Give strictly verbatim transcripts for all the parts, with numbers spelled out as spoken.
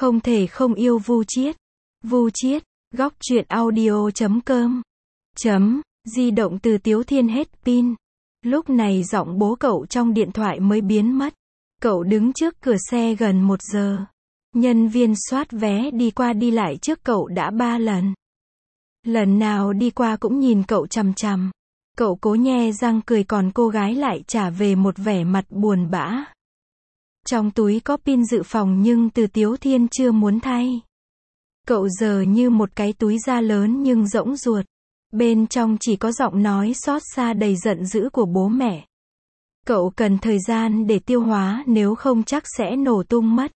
Không thể không yêu Vu Chiết. Vu Chiết, góc truyện audio chấm com. Chấm, di động Từ Tiếu Thiên hết pin. Lúc này giọng bố cậu trong điện thoại mới biến mất. Cậu đứng trước cửa xe gần một giờ. Nhân viên soát vé đi qua đi lại trước cậu đã ba lần. Lần nào đi qua cũng nhìn cậu chằm chằm. Cậu cố nhe răng cười, còn cô gái lại trả về một vẻ mặt buồn bã. Trong túi có pin dự phòng nhưng Từ Tiếu Thiên chưa muốn thay. Cậu giờ như một cái túi da lớn nhưng rỗng ruột. Bên trong chỉ có giọng nói xót xa đầy giận dữ của bố mẹ. Cậu cần thời gian để tiêu hóa, nếu không chắc sẽ nổ tung mất.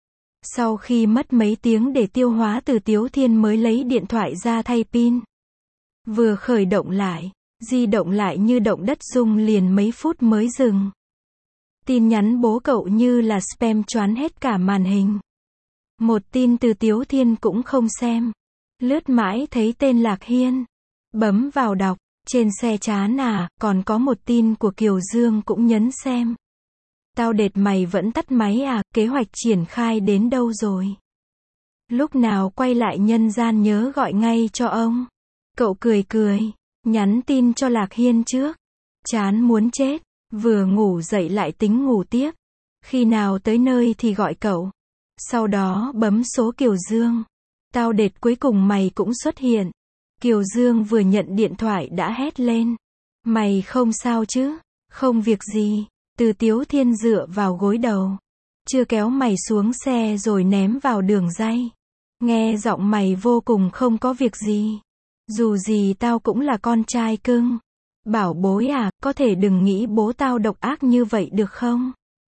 Sau khi mất mấy tiếng để tiêu hóa, Từ Tiếu Thiên mới lấy điện thoại ra thay pin. Vừa khởi động lại, di động lại như động đất, rung liền mấy phút mới dừng. Tin nhắn bố cậu như là spam choán hết cả màn hình. Một tin Từ Tiếu Thiên cũng không xem. Lướt mãi thấy tên Lạc Hiên. Bấm vào đọc, trên xe chán à, còn có một tin của Kiều Dương cũng nhấn xem. Tao đệt mày vẫn tắt máy à, kế hoạch triển khai đến đâu rồi? Lúc nào quay lại nhân gian nhớ gọi ngay cho ông. Cậu cười cười, nhắn tin cho Lạc Hiên trước. Chán muốn chết, vừa ngủ dậy lại tính ngủ tiếp. Khi nào tới nơi thì gọi cậu. Sau đó bấm số Kiều Dương. Tao đệt, cuối cùng mày cũng xuất hiện. Kiều Dương vừa nhận điện thoại đã hét lên. Mày không sao chứ? Không việc gì. Từ Tiếu Thiên dựa vào gối đầu. Chưa kéo mày xuống xe rồi ném vào đường ray. Nghe giọng mày vô cùng không có việc gì. Dù gì tao cũng là con trai cưng. Bảo bối à, có thể đừng nghĩ bố tao độc ác như vậy được không?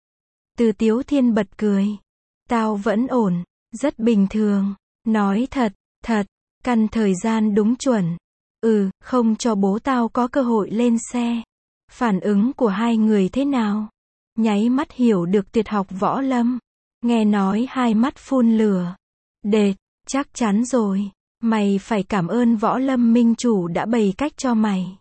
Từ Tiếu Thiên bật cười. Tao vẫn ổn, rất bình thường. Nói thật, thật, căn thời gian đúng chuẩn. Ừ, không cho bố tao có cơ hội lên xe. Phản ứng của hai người thế nào? Nháy mắt hiểu được tuyệt học võ lâm. Nghe nói hai mắt phun lửa. Đệt, chắc chắn rồi. Mày phải cảm ơn võ lâm minh chủ đã bày cách cho mày.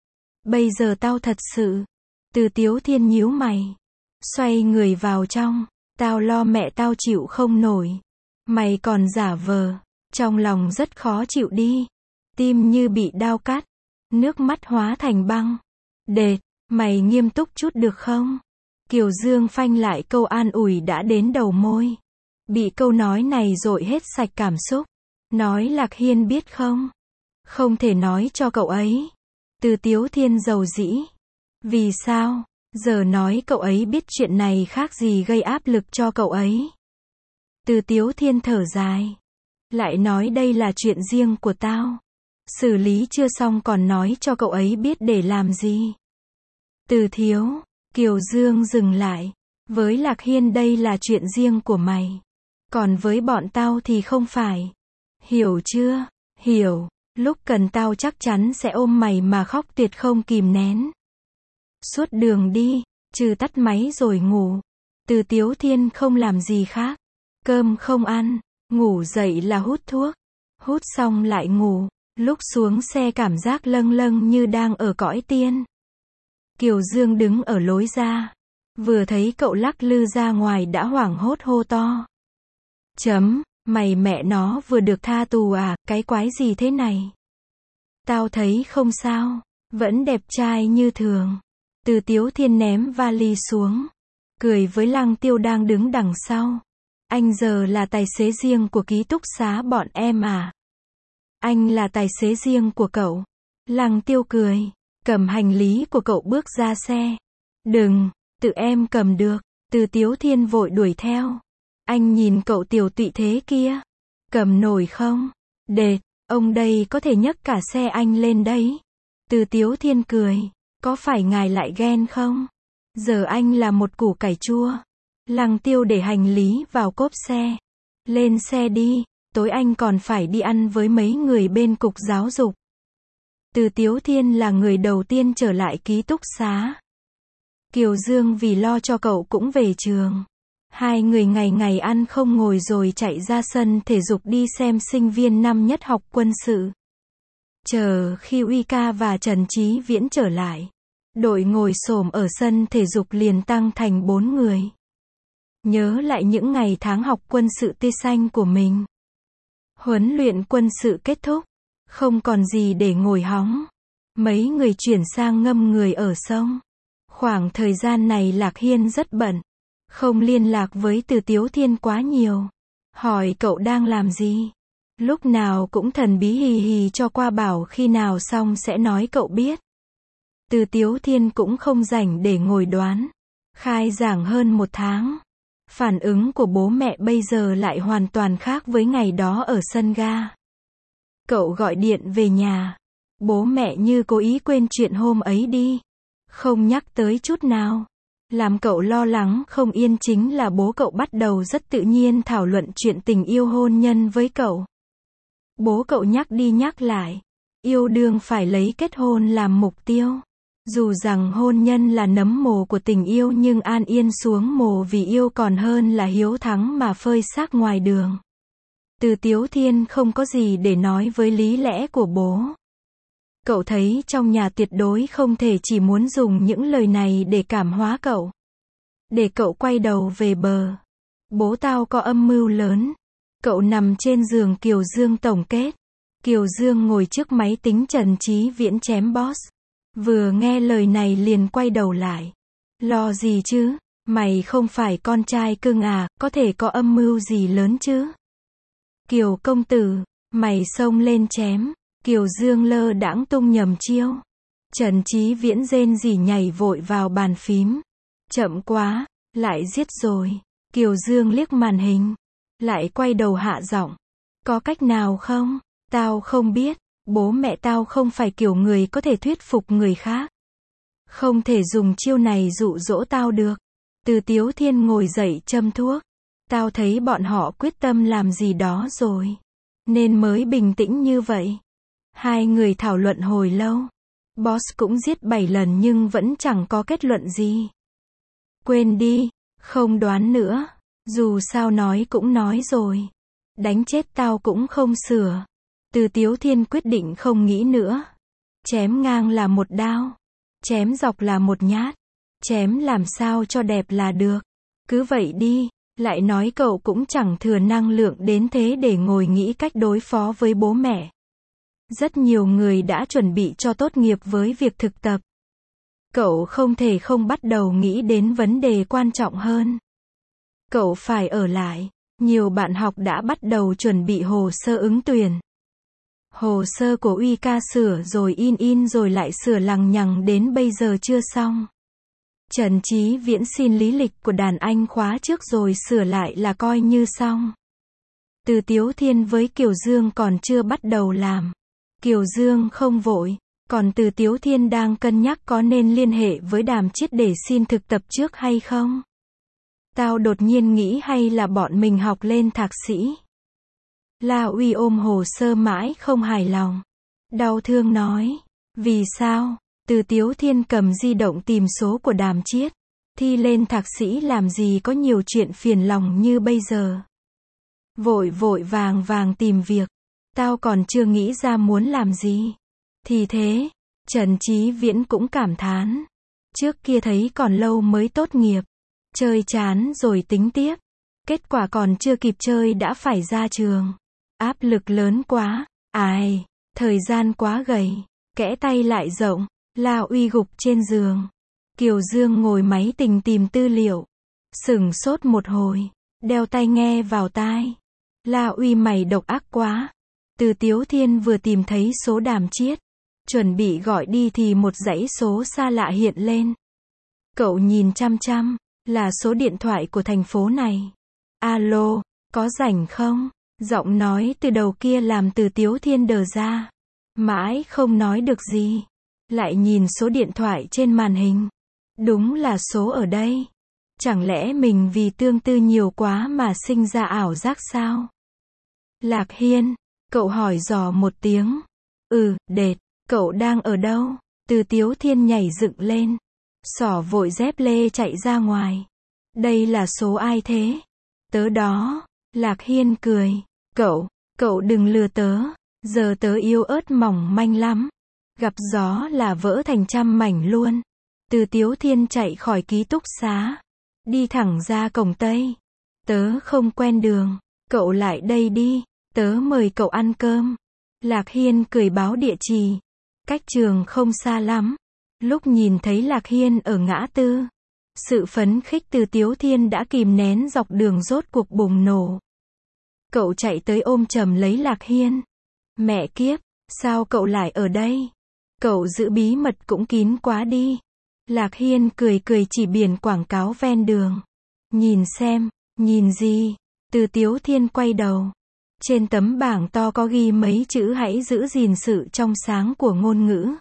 Bây giờ tao thật sự. Từ Tiếu Thiên nhíu mày. Xoay người vào trong. Tao lo mẹ tao chịu không nổi. Mày còn giả vờ. Trong lòng rất khó chịu đi. Tim như bị đao cắt. Nước mắt hóa thành băng. Đệt, mày nghiêm túc chút được không? Kiều Dương phanh lại câu an ủi đã đến đầu môi. Bị câu nói này dội hết sạch cảm xúc. Nói Lạc Hiên biết không? Không thể nói cho cậu ấy. Từ Tiếu Thiên dầu dĩ. Vì sao? Giờ nói cậu ấy biết chuyện này khác gì gây áp lực cho cậu ấy. Từ Tiếu Thiên thở dài. Lại nói đây là chuyện riêng của tao. Xử lý chưa xong còn nói cho cậu ấy biết để làm gì? Từ Thiếu, Kiều Dương dừng lại. Với Lạc Hiên đây là chuyện riêng của mày. Còn với bọn tao thì không phải. Hiểu chưa? Hiểu. Lúc cần tao chắc chắn sẽ ôm mày mà khóc tuyệt không kìm nén. Suốt đường đi, trừ tắt máy rồi ngủ. Từ Tiếu Thiên không làm gì khác. Cơm không ăn, ngủ dậy là hút thuốc. Hút xong lại ngủ. Lúc xuống xe cảm giác lâng lâng như đang ở cõi tiên. Kiều Dương đứng ở lối ra. Vừa thấy cậu lắc lư ra ngoài đã hoảng hốt hô to. Chấm, mày mẹ nó vừa được tha tù à, cái quái gì thế này? Tao thấy không sao, vẫn đẹp trai như thường. Từ Tiếu Thiên ném vali xuống. Cười với Lăng Tiêu đang đứng đằng sau. Anh giờ là tài xế riêng của ký túc xá bọn em à? Anh là tài xế riêng của cậu. Lăng Tiêu cười. Cầm hành lý của cậu bước ra xe. Đừng, tự em cầm được. Từ Tiếu Thiên vội đuổi theo. Anh nhìn cậu tiểu tụy thế kia. Cầm nổi không? Đệt, ông đây có thể nhấc cả xe anh lên đấy. Từ Tiếu Thiên cười. Có phải ngài lại ghen không? Giờ anh là một củ cải chua. Lăng Tiêu để hành lý vào cốp xe. Lên xe đi, tối anh còn phải đi ăn với mấy người bên cục giáo dục. Từ Tiếu Thiên là người đầu tiên trở lại ký túc xá. Kiều Dương vì lo cho cậu cũng về trường. Hai người ngày ngày ăn không ngồi rồi chạy ra sân thể dục đi xem sinh viên năm nhất học quân sự. Chờ khi Uy Ca và Trần Chí Viễn trở lại, đội ngồi xổm ở sân thể dục liền tăng thành bốn người. nhớ lại những ngày tháng học quân sự tia xanh của mình. Huấn luyện quân sự kết thúc, không còn gì để ngồi hóng. Mấy người chuyển sang ngâm người ở sông. Khoảng thời gian này Lạc Hiên rất bận, không liên lạc với Từ Tiếu Thiên quá nhiều. Hỏi cậu đang làm gì? Lúc nào cũng thần bí hì hì cho qua bảo khi nào xong sẽ nói cậu biết. Từ Tiếu Thiên cũng không rảnh để ngồi đoán. Khai giảng hơn một tháng. Phản ứng của bố mẹ bây giờ lại hoàn toàn khác với ngày đó ở sân ga. Cậu gọi điện về nhà. Bố mẹ như cố ý quên chuyện hôm ấy đi. Không nhắc tới chút nào. Làm cậu lo lắng không yên chính là bố cậu bắt đầu rất tự nhiên thảo luận chuyện tình yêu hôn nhân với cậu. Bố cậu nhắc đi nhắc lại. Yêu đương phải lấy kết hôn làm mục tiêu. Dù rằng hôn nhân là nấm mồ của tình yêu nhưng an yên xuống mồ vì yêu còn hơn là hiếu thắng mà phơi xác ngoài đường. Từ Tiếu Thiên không có gì để nói với lý lẽ của bố. Cậu thấy trong nhà tuyệt đối không thể chỉ muốn dùng những lời này để cảm hóa cậu. Để cậu quay đầu về bờ. Bố tao có âm mưu lớn. Cậu nằm trên giường Kiều Dương tổng kết. Kiều Dương ngồi trước máy tính Trần Chí Viễn chém boss. Vừa nghe lời này liền quay đầu lại. Lo gì chứ? Mày không phải con trai cưng à, có thể có âm mưu gì lớn chứ? Kiều công tử, mày xông lên chém. Kiều Dương lơ đãng tung nhầm chiêu. Trần Chí Viễn rên rỉ nhảy vội vào bàn phím. Chậm quá, lại giết rồi. Kiều Dương liếc màn hình. Lại quay đầu hạ giọng. Có cách nào không? Tao không biết. Bố mẹ tao không phải kiểu người có thể thuyết phục người khác. Không thể dùng chiêu này dụ dỗ tao được. Từ Tiếu Thiên ngồi dậy châm thuốc. Tao thấy bọn họ quyết tâm làm gì đó rồi. Nên mới bình tĩnh như vậy. Hai người thảo luận hồi lâu. Boss cũng giết bảy lần nhưng vẫn chẳng có kết luận gì. Quên đi, không đoán nữa. Dù sao nói cũng nói rồi. Đánh chết tao cũng không sửa. Từ Tiếu Thiên quyết định không nghĩ nữa. Chém ngang là một đao. Chém dọc là một nhát. Chém làm sao cho đẹp là được. Cứ vậy đi. Lại nói cậu cũng chẳng thừa năng lượng đến thế để ngồi nghĩ cách đối phó với bố mẹ. Rất nhiều người đã chuẩn bị cho tốt nghiệp với việc thực tập. Cậu không thể không bắt đầu nghĩ đến vấn đề quan trọng hơn. Cậu phải ở lại. Nhiều bạn học đã bắt đầu chuẩn bị hồ sơ ứng tuyển. Hồ sơ của Uy ca sửa rồi in in rồi lại sửa lằng nhằng đến bây giờ chưa xong. Trần Chí Viễn xin lý lịch của đàn anh khóa trước rồi sửa lại là coi như xong. Từ Tiếu Thiên với Kiều Dương còn chưa bắt đầu làm. Kiều Dương không vội, còn Từ Tiếu Thiên đang cân nhắc có nên liên hệ với Đàm Chiết để xin thực tập trước hay không. Tao đột nhiên nghĩ hay là bọn mình học lên thạc sĩ. La Uy ôm hồ sơ mãi không hài lòng. Đau thương nói. Vì sao? Từ Tiếu Thiên cầm di động tìm số của Đàm Chiết. Thi lên thạc sĩ làm gì có nhiều chuyện phiền lòng như bây giờ. Vội vội vàng vàng tìm việc. Tao còn chưa nghĩ ra muốn làm gì. Thì thế, Trần Chí Viễn cũng cảm thán. Trước kia thấy còn lâu mới tốt nghiệp. Chơi chán rồi tính tiếp. Kết quả còn chưa kịp chơi đã phải ra trường. Áp lực lớn quá. Ai, thời gian quá gầy. Kẽ tay lại rộng. La Uy gục trên giường. Kiều Dương ngồi máy tính tìm tư liệu. Sửng sốt một hồi. Đeo tai nghe vào tai. La Uy mày độc ác quá. Từ Tiếu Thiên vừa tìm thấy số Đàm Chiết. Chuẩn bị gọi đi thì một dãy số xa lạ hiện lên. Cậu nhìn chăm chăm. Là số điện thoại của thành phố này. Alo, có rảnh không? Giọng nói từ đầu kia làm Từ Tiếu Thiên đờ ra. Mãi không nói được gì. Lại nhìn số điện thoại trên màn hình. Đúng là số ở đây. Chẳng lẽ mình vì tương tư nhiều quá mà sinh ra ảo giác sao? Lạc Hiên, cậu hỏi dò một tiếng. Ừ, đệt, cậu đang ở đâu? Từ Tiếu Thiên nhảy dựng lên. Xỏ vội dép lê chạy ra ngoài. Đây là số ai thế? Tớ đó. Lạc Hiên cười. Cậu, cậu đừng lừa tớ. Giờ tớ yếu ớt mỏng manh lắm. Gặp gió là vỡ thành trăm mảnh luôn. Từ Tiếu Thiên chạy khỏi ký túc xá. đi thẳng ra cổng Tây. Tớ không quen đường, cậu lại đây đi, tớ mời cậu ăn cơm. Lạc Hiên cười báo địa chỉ, cách trường không xa lắm. Lúc nhìn thấy Lạc Hiên ở ngã tư, sự phấn khích từ Tiếu Thiên đã kìm nén dọc đường rốt cuộc bùng nổ. Cậu chạy tới ôm chầm lấy Lạc Hiên. Mẹ kiếp, sao cậu lại ở đây? Cậu giữ bí mật cũng kín quá đi. Lạc Hiên cười cười chỉ biển quảng cáo ven đường. Nhìn xem, nhìn gì? Từ Tiếu Thiên quay đầu. Trên tấm bảng to có ghi mấy chữ hãy giữ gìn sự trong sáng của ngôn ngữ.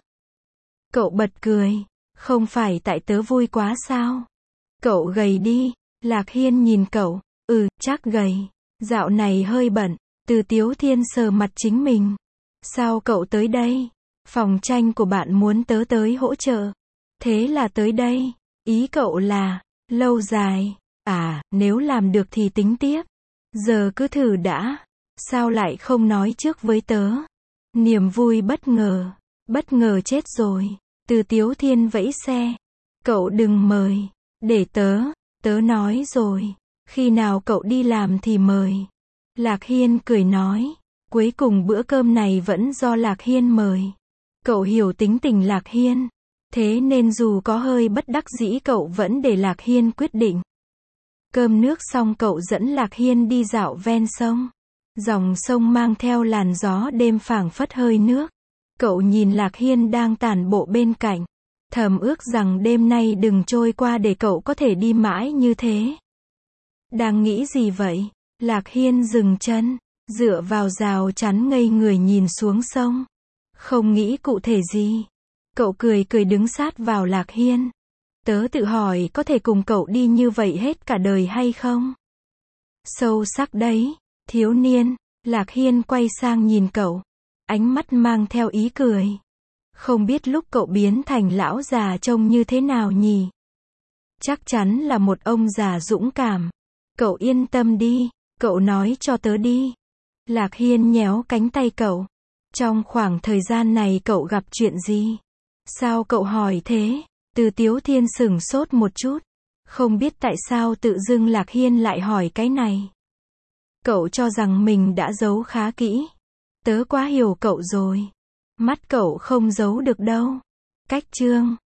Cậu bật cười. Không phải tại tớ vui quá sao? Cậu gầy đi. Lạc Hiên nhìn cậu. Ừ, chắc gầy. Dạo này hơi bận. Từ Tiếu Thiên sờ mặt chính mình. Sao cậu tới đây? Phòng tranh của bạn muốn tớ tới hỗ trợ. Thế là tới đây. Ý cậu là, lâu dài. À, nếu làm được thì tính tiếp. Giờ cứ thử đã. Sao lại không nói trước với tớ? Niềm vui bất ngờ. Bất ngờ chết rồi. Từ Tiếu Thiên vẫy xe. Cậu đừng mời. Để tớ. Tớ nói rồi. Khi nào cậu đi làm thì mời. Lạc Hiên cười nói. Cuối cùng bữa cơm này vẫn do Lạc Hiên mời. Cậu hiểu tính tình Lạc Hiên. Thế nên dù có hơi bất đắc dĩ cậu vẫn để Lạc Hiên quyết định. Cơm nước xong cậu dẫn Lạc Hiên đi dạo ven sông. Dòng sông mang theo làn gió đêm phảng phất hơi nước. Cậu nhìn Lạc Hiên đang tản bộ bên cạnh. Thầm ước rằng đêm nay đừng trôi qua để cậu có thể đi mãi như thế. Đang nghĩ gì vậy? Lạc Hiên dừng chân, dựa vào rào chắn ngây người nhìn xuống sông. Không nghĩ cụ thể gì. Cậu cười cười đứng sát vào Lạc Hiên. Tớ tự hỏi có thể cùng cậu đi như vậy hết cả đời hay không? Sâu sắc đấy, thiếu niên. Lạc Hiên quay sang nhìn cậu. Ánh mắt mang theo ý cười. Không biết lúc cậu biến thành lão già trông như thế nào nhỉ? Chắc chắn là một ông già dũng cảm. Cậu yên tâm đi, cậu nói cho tớ đi. Lạc Hiên nhéo cánh tay cậu. Trong khoảng thời gian này cậu gặp chuyện gì? Sao cậu hỏi thế? Từ Tiếu Thiên sửng sốt một chút. Không biết tại sao tự dưng Lạc Hiên lại hỏi cái này. Cậu cho rằng mình đã giấu khá kỹ. Tớ quá hiểu cậu rồi. Mắt cậu không giấu được đâu. Cách chương